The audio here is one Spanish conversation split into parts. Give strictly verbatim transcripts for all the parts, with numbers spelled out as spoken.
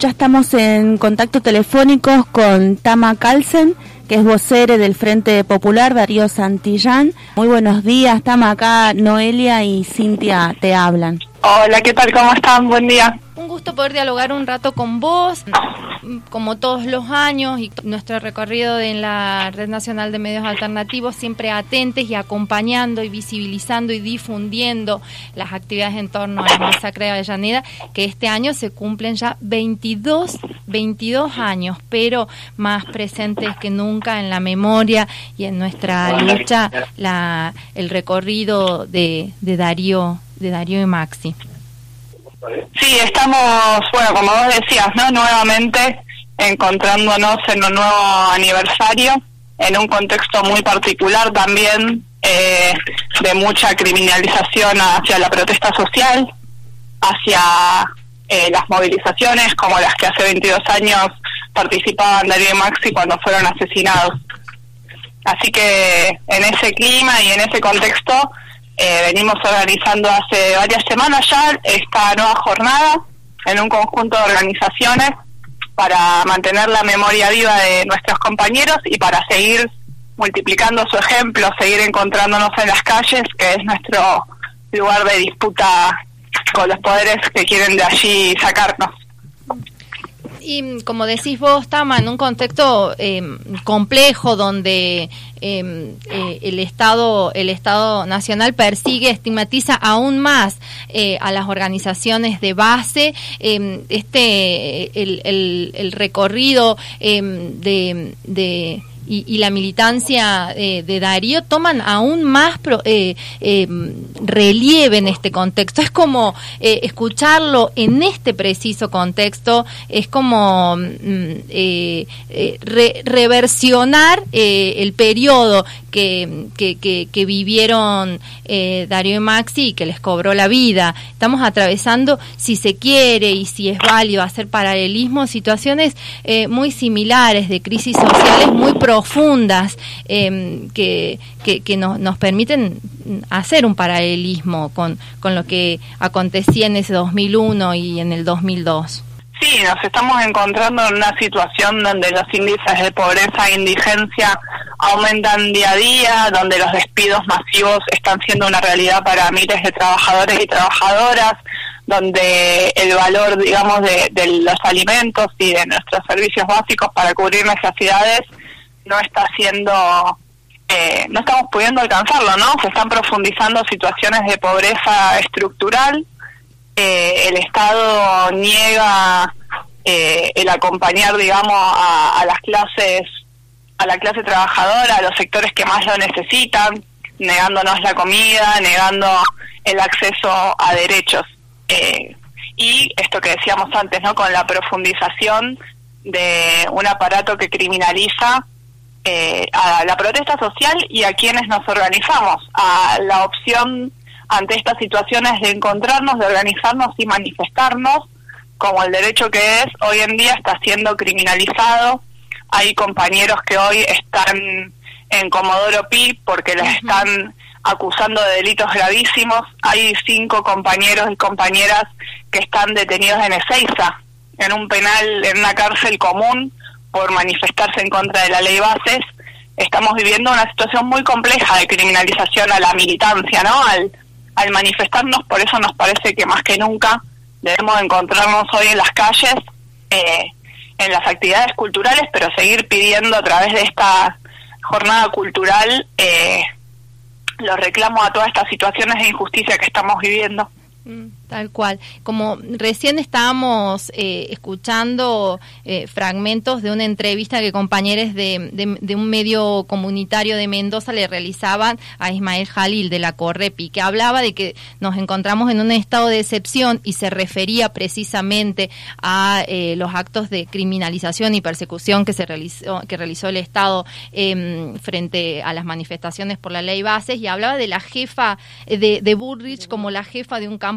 ya estamos en contacto telefónico con Tama Carlsen, que es vocera del Frente Popular, Darío Santillán. Muy buenos días, Tama. Acá Noelia y Cintia te hablan. Hola, ¿qué tal? ¿Cómo están? Buen día. Un gusto poder dialogar un rato con vos, como todos los años, y nuestro recorrido en la Red Nacional de Medios Alternativos, siempre atentes y acompañando y visibilizando y difundiendo las actividades en torno a la masacre de Avellaneda, que este año se cumplen ya veintidós años, pero más presentes que nunca en la memoria y en nuestra lucha, la, el recorrido de, de Darío, de Darío y Maxi. Sí, estamos, bueno, como vos decías, ¿no? Nuevamente encontrándonos en un nuevo aniversario, en un contexto muy particular también, eh, de mucha criminalización hacia la protesta social, hacia eh, las movilizaciones como las que hace veintidós años participaban Darío y Maxi cuando fueron asesinados. Así que en ese clima y en ese contexto Eh, venimos organizando hace varias semanas ya esta nueva jornada en un conjunto de organizaciones para mantener la memoria viva de nuestros compañeros y para seguir multiplicando su ejemplo, seguir encontrándonos en las calles, que es nuestro lugar de disputa con los poderes que quieren de allí sacarnos. Y como decís vos, Tama, en un contexto eh, complejo donde eh, eh, el Estado el Estado Nacional persigue, estigmatiza aún más eh, a las organizaciones de base, eh, este el, el, el recorrido eh, de, de Y, y la militancia eh, de Darío toman aún más pro, eh, eh, relieve en este contexto. Es como eh, escucharlo en este preciso contexto, es como mm, eh, eh, re, reversionar eh, el periodo que, que, que, que vivieron eh, Darío y Maxi y que les cobró la vida. Estamos atravesando, si se quiere y si es válido hacer paralelismo, situaciones eh, muy similares de crisis sociales muy profundas eh, que, que, que nos, nos permiten hacer un paralelismo con, con lo que acontecía en ese dos mil uno y en el dos mil dos. Sí, nos estamos encontrando en una situación donde los índices de pobreza e indigencia aumentan día a día, donde los despidos masivos están siendo una realidad para miles de trabajadores y trabajadoras, donde el valor, digamos, de, de los alimentos y de nuestros servicios básicos para cubrir necesidades no está siendo, eh, no estamos pudiendo alcanzarlo, ¿no? Se están profundizando situaciones de pobreza estructural. Eh, el Estado niega eh, el acompañar, digamos, a, a las clases, a la clase trabajadora, a los sectores que más lo necesitan, negándonos la comida, negando el acceso a derechos. Eh, y esto que decíamos antes, ¿no? Con la profundización de un aparato que criminaliza eh, a la protesta social y a quienes nos organizamos, a la opción ante estas situaciones de encontrarnos, de organizarnos y manifestarnos, como el derecho que es, hoy en día está siendo criminalizado. Hay compañeros que hoy están en Comodoro Pi porque les están acusando de delitos gravísimos. Hay cinco compañeros y compañeras que están detenidos en Ezeiza, en un penal, en una cárcel común, por manifestarse en contra de la ley Bases. Estamos viviendo una situación muy compleja de criminalización a la militancia, ¿no? Al al manifestarnos, por eso nos parece que más que nunca debemos encontrarnos hoy en las calles, eh, en las actividades culturales, pero seguir pidiendo a través de esta jornada cultural eh, los reclamos a todas estas situaciones de injusticia que estamos viviendo. Tal cual. Como recién estábamos eh, escuchando eh, fragmentos de una entrevista que compañeros de, de, de un medio comunitario de Mendoza le realizaban a Ismael Jalil de la Correpi, que hablaba de que nos encontramos en un estado de excepción y se refería precisamente a eh, los actos de criminalización y persecución que se realizó, que realizó el Estado eh, frente a las manifestaciones por la ley Bases, y hablaba de la jefa de, de Bullrich como la jefa de un campo de concentración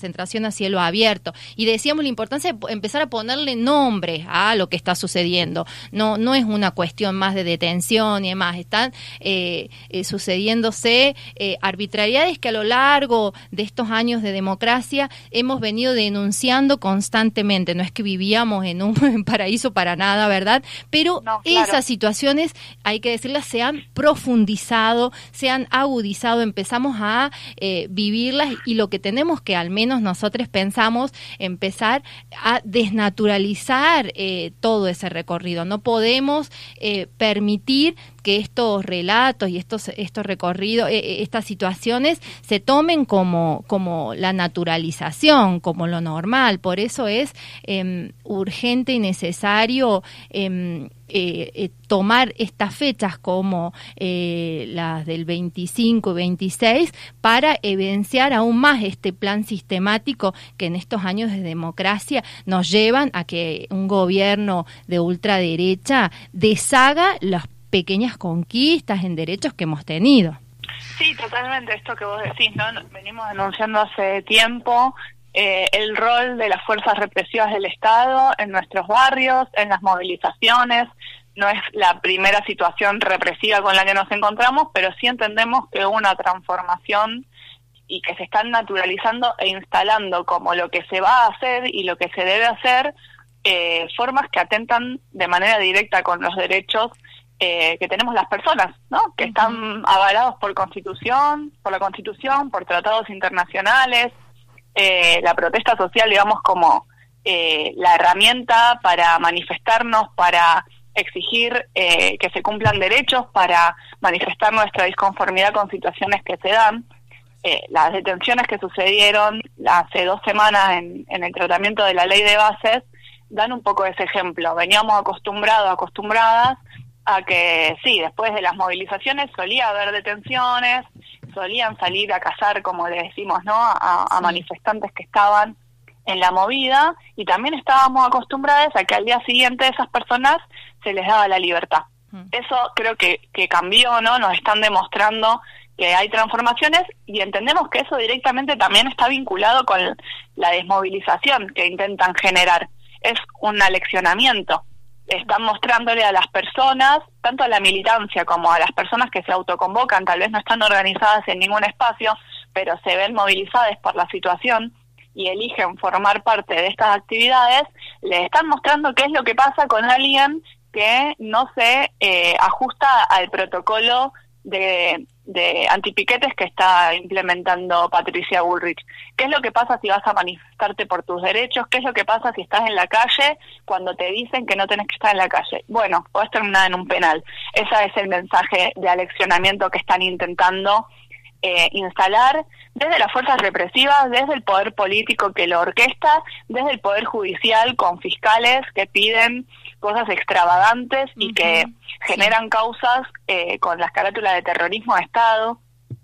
concentración a cielo abierto. Y decíamos la importancia de empezar a ponerle nombre a lo que está sucediendo. No, no es una cuestión más de detención y demás. Están eh, eh, sucediéndose eh, arbitrariedades que a lo largo de estos años de democracia hemos venido denunciando constantemente. No es que vivíamos en un paraíso para nada, ¿verdad? Pero no, claro. Esas situaciones, hay que decirlas, se han profundizado, se han agudizado, empezamos a eh, vivirlas, y lo que tenemos que, al menos nosotros pensamos, empezar a desnaturalizar eh, todo ese recorrido. No podemos eh, permitir que estos relatos y estos estos recorridos, eh, estas situaciones se tomen como, como la naturalización, como lo normal. Por eso es eh, urgente y necesario eh, eh, eh, tomar estas fechas como eh, las del veinticinco y veintiséis para evidenciar aún más este plan sistemático que en estos años de democracia nos llevan a que un gobierno de ultraderecha deshaga las pequeñas conquistas en derechos que hemos tenido. Sí, totalmente, esto que vos decís, ¿no? Venimos denunciando hace tiempo eh, el rol de las fuerzas represivas del Estado en nuestros barrios, en las movilizaciones. No es la primera situación represiva con la que nos encontramos, pero sí entendemos que hubo una transformación y que se están naturalizando e instalando como lo que se va a hacer y lo que se debe hacer, eh, formas que atentan de manera directa con los derechos Eh, que tenemos las personas, ¿no? Que están avalados por Constitución, por la Constitución, por tratados internacionales, eh, la protesta social, digamos, como eh, la herramienta para manifestarnos, para exigir eh, que se cumplan derechos, para manifestar nuestra disconformidad con situaciones que se dan. Eh, las detenciones que sucedieron hace dos semanas en, en el tratamiento de la ley de bases dan un poco ese ejemplo. Veníamos acostumbrados, acostumbradas a que sí, después de las movilizaciones solía haber detenciones, solían salir a cazar, como le decimos, ¿no? A, a sí. manifestantes que estaban en la movida, y también estábamos acostumbrados a que al día siguiente a esas personas se les daba la libertad. Mm. Eso creo que, que cambió, ¿no? Nos están demostrando que hay transformaciones, y entendemos que eso directamente también está vinculado con la desmovilización que intentan generar. Es un aleccionamiento. Están mostrándole a las personas, tanto a la militancia como a las personas que se autoconvocan, tal vez no están organizadas en ningún espacio, pero se ven movilizadas por la situación y eligen formar parte de estas actividades, les están mostrando qué es lo que pasa con alguien que no se eh, ajusta al protocolo de, de antipiquetes que está implementando Patricia Bullrich. ¿Qué es lo que pasa si vas a manifestarte por tus derechos? ¿Qué es lo que pasa si estás en la calle cuando te dicen que no tenés que estar en la calle? Bueno, podés terminar en un penal. Ese es el mensaje de aleccionamiento que están intentando eh, instalar desde las fuerzas represivas, desde el poder político que lo orquesta, desde el poder judicial con fiscales que piden cosas extravagantes y uh-huh. que generan sí. causas eh, con las carátulas de terrorismo de Estado,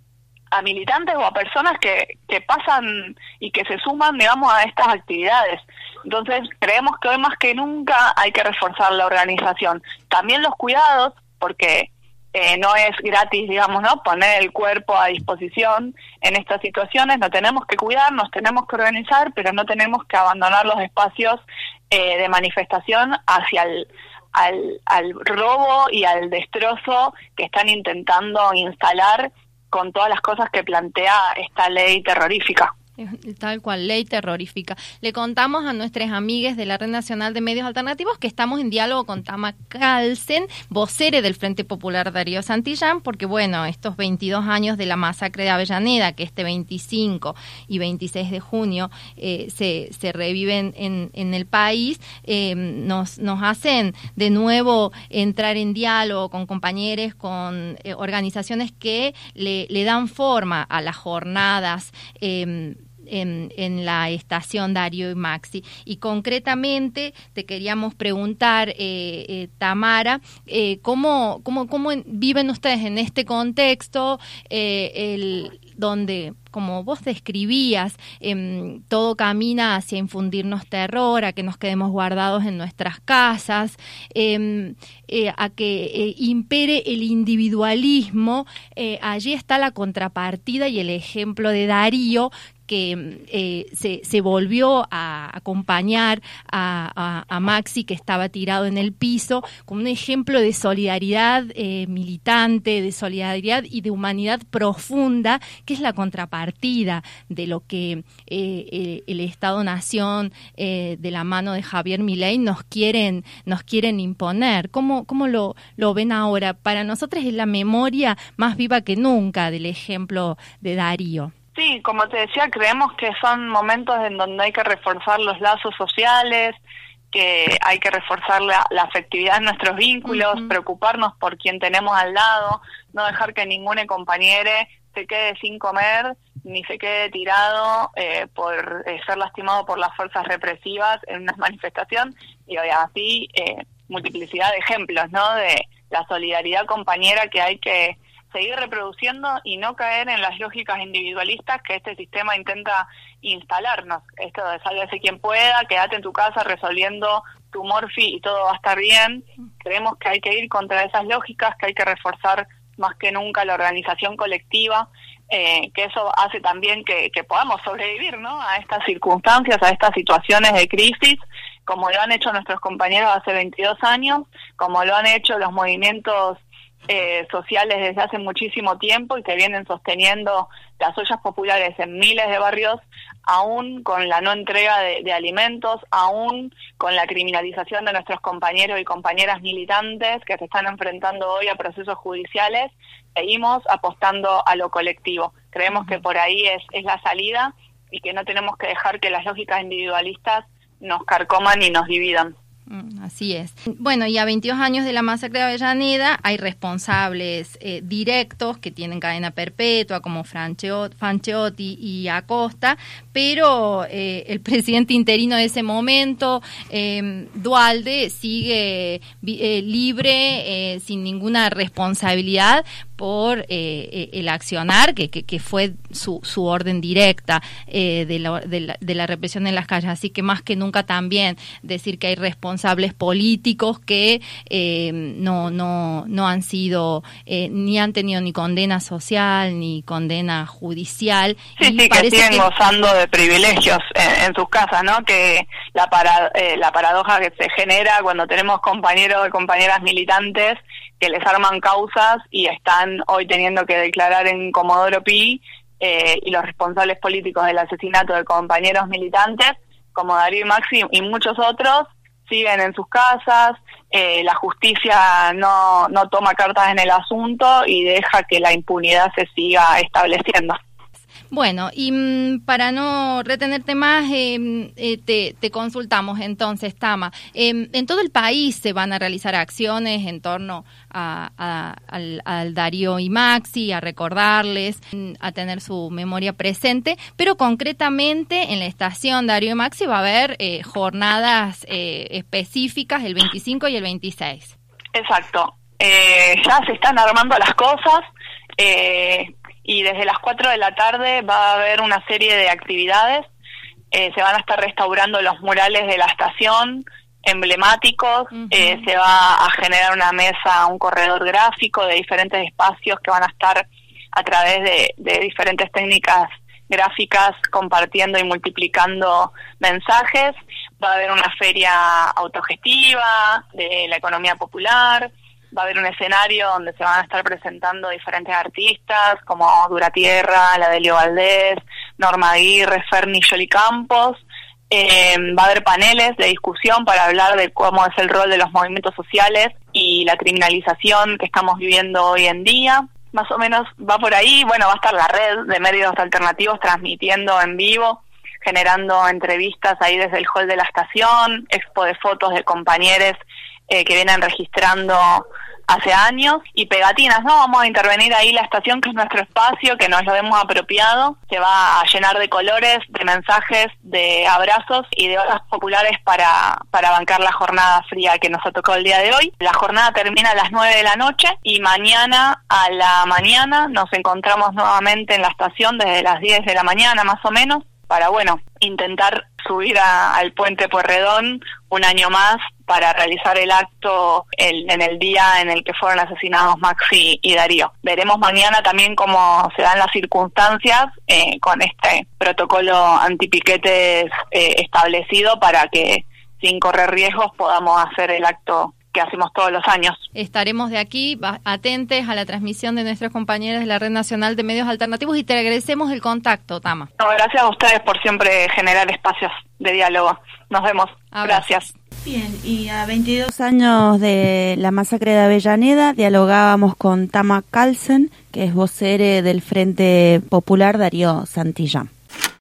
a militantes o a personas que, que pasan y que se suman, digamos, a estas actividades. Entonces, creemos que hoy más que nunca hay que reforzar la organización. También los cuidados, porque eh, no es gratis, digamos, ¿no? Poner el cuerpo a disposición en estas situaciones. No tenemos que cuidar, nos tenemos que organizar, pero no tenemos que abandonar los espacios eh, de manifestación hacia el Al, al robo y al destrozo que están intentando instalar con todas las cosas que plantea esta ley terrorífica. Tal cual, ley terrorífica. Le contamos a nuestras amigas de la Red Nacional de Medios Alternativos que estamos en diálogo con Tama Kalsen, vocere del Frente Popular Darío Santillán, porque bueno, estos veintidós años de la masacre de Avellaneda, que este veinticinco y veintiséis de junio eh, se, se reviven en, en el país, eh, nos, nos hacen de nuevo entrar en diálogo con compañeros, con eh, organizaciones que le, le dan forma a las jornadas eh, En, en la estación Darío y Maxi. Y concretamente te queríamos preguntar, eh, eh, Tamara, eh, ¿cómo, cómo, cómo viven ustedes en este contexto eh, el, donde, como vos describías, eh, todo camina hacia infundirnos terror, a que nos quedemos guardados en nuestras casas, eh, eh, a que eh, impere el individualismo? Eh, allí está la contrapartida y el ejemplo de Darío, que eh, se, se volvió a acompañar a, a, a Maxi, que estaba tirado en el piso, como un ejemplo de solidaridad eh, militante, de solidaridad y de humanidad profunda, que es la contrapartida de lo que eh, el, el Estado-Nación eh, de la mano de Javier Milei nos quieren, nos quieren imponer. ¿Cómo, cómo lo, lo ven ahora? Para nosotros es la memoria más viva que nunca del ejemplo de Darío. Sí, como te decía, creemos que son momentos en donde hay que reforzar los lazos sociales, que hay que reforzar la, la afectividad en nuestros vínculos, uh-huh. preocuparnos por quien tenemos al lado, no dejar que ningún compañero se quede sin comer, ni se quede tirado eh, por eh, ser lastimado por las fuerzas represivas en una manifestación, y hoy así eh, multiplicidad de ejemplos, ¿no?, de la solidaridad compañera que hay que seguir reproduciendo y no caer en las lógicas individualistas que este sistema intenta instalarnos. Esto de sálvese quien pueda, quédate en tu casa resolviendo tu morfi y todo va a estar bien. Creemos que hay que ir contra esas lógicas, que hay que reforzar más que nunca la organización colectiva, eh, que eso hace también que, que podamos sobrevivir, ¿no?, a estas circunstancias, a estas situaciones de crisis, como lo han hecho nuestros compañeros hace veintidós años, como lo han hecho los movimientos Eh, sociales desde hace muchísimo tiempo y que vienen sosteniendo las ollas populares en miles de barrios, aún con la no entrega de, de alimentos, aún con la criminalización de nuestros compañeros y compañeras militantes que se están enfrentando hoy a procesos judiciales. Seguimos apostando a lo colectivo. Creemos que por ahí es, es la salida y que no tenemos que dejar que las lógicas individualistas nos carcoman y nos dividan. Así es. Bueno, y a veintidós años de la masacre de Avellaneda hay responsables eh, directos que tienen cadena perpetua, como Fancheotti y Acosta, pero eh, el presidente interino de ese momento, eh, Duhalde, sigue eh, libre, eh, sin ninguna responsabilidad por eh, el accionar, que, que, que fue su, su orden directa eh, de, la, de, la, de la represión en las calles. Así que más que nunca también decir que hay responsables políticos que eh, no, no, no han sido, eh, ni han tenido ni condena social, ni condena judicial. Sí, y sí, que siguen que... gozando de privilegios en, en sus casas, ¿no? Que la, para, eh, la paradoja que se genera cuando tenemos compañeros y compañeras militantes que les arman causas y están hoy teniendo que declarar en Comodoro Pi, eh, y los responsables políticos del asesinato de compañeros militantes, como Darío y Maxi y muchos otros, siguen en sus casas, eh, la justicia no, no toma cartas en el asunto y deja que la impunidad se siga estableciendo. Bueno, y mmm, para no retenerte más, eh, eh, te, te consultamos entonces, Tama. Eh, en todo el país se van a realizar acciones en torno a, a, al, al Darío y Maxi, a recordarles, a tener su memoria presente, pero concretamente en la estación Darío y Maxi va a haber eh, jornadas eh, específicas el veinticinco y el veintiséis. Exacto. Eh, ya se están armando las cosas. Eh, y desde las cuatro de la tarde va a haber una serie de actividades. Eh, se van a estar restaurando los murales de la estación, emblemáticos, uh-huh. eh, se va a generar una mesa, un corredor gráfico de diferentes espacios que van a estar a través de, de diferentes técnicas gráficas compartiendo y multiplicando mensajes. Va a haber una feria autogestiva de la economía popular. Va a haber un escenario donde se van a estar presentando diferentes artistas como Duratierra, la Delio Valdés, Norma Aguirre, Ferni Yoli Campos. Eh, va a haber paneles de discusión para hablar de cómo es el rol de los movimientos sociales y la criminalización que estamos viviendo hoy en día. Más o menos va por ahí. Bueno, va a estar la red de medios alternativos transmitiendo en vivo, generando entrevistas ahí desde el hall de la estación, expo de fotos de compañeros Eh, que vienen registrando hace años, y pegatinas, ¿no? Vamos a intervenir ahí la estación, que es nuestro espacio, que nos lo hemos apropiado, se va a llenar de colores, de mensajes, de abrazos y de olas populares para, para bancar la jornada fría que nos ha tocado el día de hoy. La jornada termina a las nueve de la noche y mañana a la mañana nos encontramos nuevamente en la estación desde las diez de la mañana más o menos, para bueno, intentar subir a, al puente Pueyrredón un año más para realizar el acto el, en el día en el que fueron asesinados Maxi y Darío. Veremos mañana también cómo se dan las circunstancias eh, con este protocolo antipiquetes eh, establecido para que sin correr riesgos podamos hacer el acto que hacemos todos los años. Estaremos de aquí atentes a la transmisión de nuestros compañeros de la Red Nacional de Medios Alternativos y te agradecemos el contacto, Tama. No, gracias a ustedes por siempre generar espacios de diálogo. Nos vemos. Abrazos. Gracias. Bien, y a veintidós años de la masacre de Avellaneda dialogábamos con Tama Carlsen, que es vocere del Frente Popular Darío Santillán.